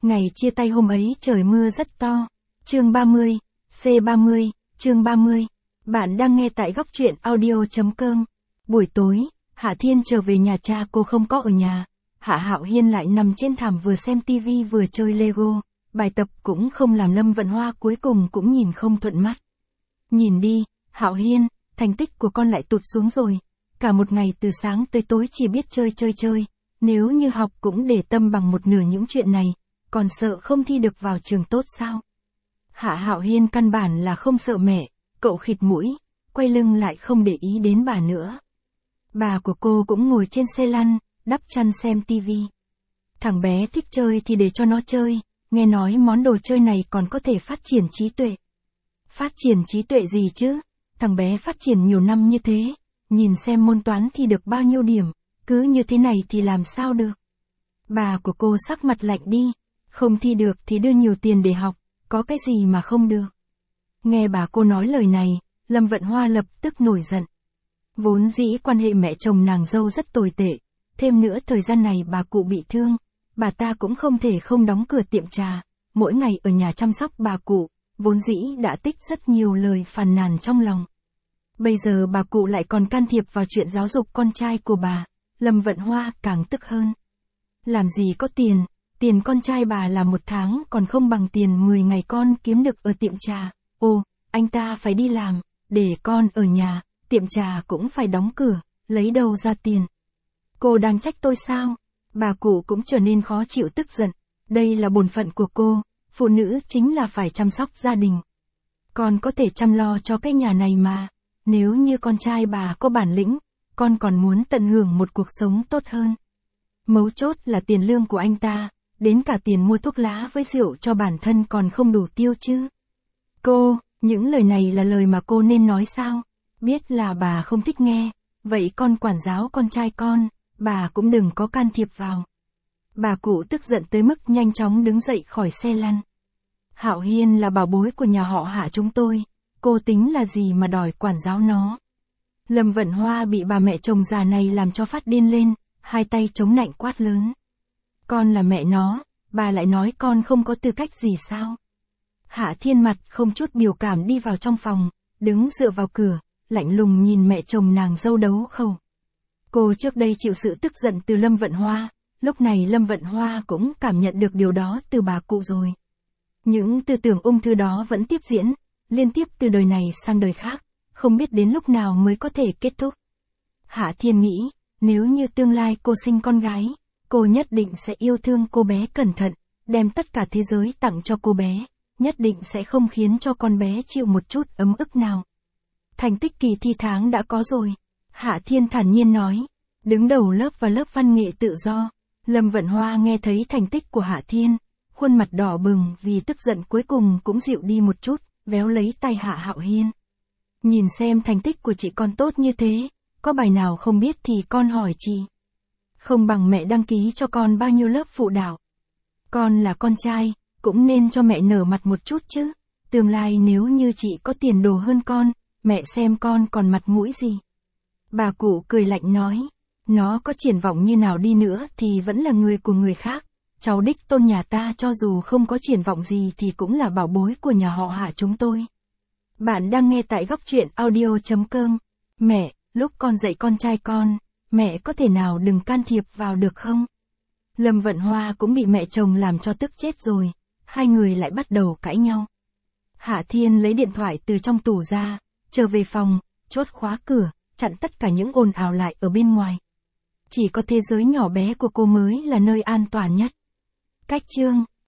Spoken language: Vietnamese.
Ngày chia tay hôm ấy trời mưa rất to. Chương 30, C30, chương 30. Bạn đang nghe tại góc truyện audio.com. Buổi tối, Hạ Thiên trở về nhà cha cô không có ở nhà. Hạ Hạo Hiên lại nằm trên thảm vừa xem tivi vừa chơi Lego. Bài tập cũng không làm, Lâm Vận Hoa cuối cùng cũng nhìn không thuận mắt. Nhìn đi, Hạo Hiên, thành tích của con lại tụt xuống rồi. Cả một ngày từ sáng tới tối chỉ biết chơi. Nếu như học cũng để tâm bằng một nửa những chuyện này, còn sợ không thi được vào trường tốt sao? Hạ Hạo Hiên căn bản là không sợ mẹ, cậu khịt mũi, quay lưng lại không để ý đến bà nữa. Bà của cô cũng ngồi trên xe lăn, đắp chăn xem tivi. Thằng bé thích chơi thì để cho nó chơi, nghe nói món đồ chơi này còn có thể phát triển trí tuệ. Phát triển trí tuệ gì chứ? Thằng bé phát triển nhiều năm như thế, nhìn xem môn toán thì được bao nhiêu điểm, cứ như thế này thì làm sao được? Bà của cô sắc mặt lạnh đi, không thi được thì đưa nhiều tiền để học, có cái gì mà không được. Nghe bà cô nói lời này, Lâm Vận Hoa lập tức nổi giận. Vốn dĩ quan hệ mẹ chồng nàng dâu rất tồi tệ, thêm nữa thời gian này bà cụ bị thương, bà ta cũng không thể không đóng cửa tiệm trà, mỗi ngày ở nhà chăm sóc bà cụ, vốn dĩ đã tích rất nhiều lời phàn nàn trong lòng. Bây giờ bà cụ lại còn can thiệp vào chuyện giáo dục con trai của bà, Lâm Vận Hoa càng tức hơn. Làm gì có tiền con trai bà là một tháng còn không bằng tiền 10 ngày con kiếm được ở tiệm trà. Ồ, anh ta phải đi làm, để con ở nhà, tiệm trà cũng phải đóng cửa, lấy đâu ra tiền. Cô đang trách tôi sao? Bà cụ cũng trở nên khó chịu tức giận. Đây là bổn phận của cô, phụ nữ chính là phải chăm sóc gia đình. Con có thể chăm lo cho cái nhà này mà, nếu như con trai bà có bản lĩnh, con còn muốn tận hưởng một cuộc sống tốt hơn. Mấu chốt là tiền lương của anh ta, đến cả tiền mua thuốc lá với rượu cho bản thân còn không đủ tiêu chứ. Cô, những lời này là lời mà cô nên nói sao? Biết là bà không thích nghe, vậy con quản giáo con trai con, bà cũng đừng có can thiệp vào. Bà cụ tức giận tới mức nhanh chóng đứng dậy khỏi xe lăn. Hạo Hiên là bảo bối của nhà họ Hạ chúng tôi, cô tính là gì mà đòi quản giáo nó. Lâm Vận Hoa bị bà mẹ chồng già này làm cho phát điên lên, hai tay chống nạnh quát lớn. Con là mẹ nó, bà lại nói con không có tư cách gì sao? Hạ Thiên mặt không chút biểu cảm đi vào trong phòng, đứng dựa vào cửa, lạnh lùng nhìn mẹ chồng nàng dâu đấu khẩu. Cô trước đây chịu sự tức giận từ Lâm Vận Hoa, lúc này Lâm Vận Hoa cũng cảm nhận được điều đó từ bà cụ rồi. Những tư tưởng ung thư đó vẫn tiếp diễn, liên tiếp từ đời này sang đời khác, không biết đến lúc nào mới có thể kết thúc. Hạ Thiên nghĩ, nếu như tương lai cô sinh con gái, cô nhất định sẽ yêu thương cô bé cẩn thận, đem tất cả thế giới tặng cho cô bé, nhất định sẽ không khiến cho con bé chịu một chút ấm ức nào. Thành tích kỳ thi tháng đã có rồi, Hạ Thiên thản nhiên nói, đứng đầu lớp và lớp văn nghệ tự do. Lâm Vận Hoa nghe thấy thành tích của Hạ Thiên, khuôn mặt đỏ bừng vì tức giận cuối cùng cũng dịu đi một chút, véo lấy tay Hạ Hạo Hiên. Nhìn xem thành tích của chị con tốt như thế, có bài nào không biết thì con hỏi chị. Không bằng mẹ đăng ký cho con bao nhiêu lớp phụ đạo. Con là con trai, cũng nên cho mẹ nở mặt một chút chứ. Tương lai nếu như chị có tiền đồ hơn con, mẹ xem con còn mặt mũi gì. Bà cụ cười lạnh nói, nó có triển vọng như nào đi nữa thì vẫn là người của người khác. Cháu đích tôn nhà ta cho dù không có triển vọng gì thì cũng là bảo bối của nhà họ Hạ chúng tôi. Bạn đang nghe tại góc truyện audio.com. Mẹ, lúc con dạy con trai con, mẹ có thể nào đừng can thiệp vào được không? Lâm Vận Hoa cũng bị mẹ chồng làm cho tức chết rồi, hai người lại bắt đầu cãi nhau. Hạ Thiên lấy điện thoại từ trong tủ ra, trở về phòng, chốt khóa cửa, chặn tất cả những ồn ào lại ở bên ngoài. Chỉ có thế giới nhỏ bé của cô mới là nơi an toàn nhất. Cách chương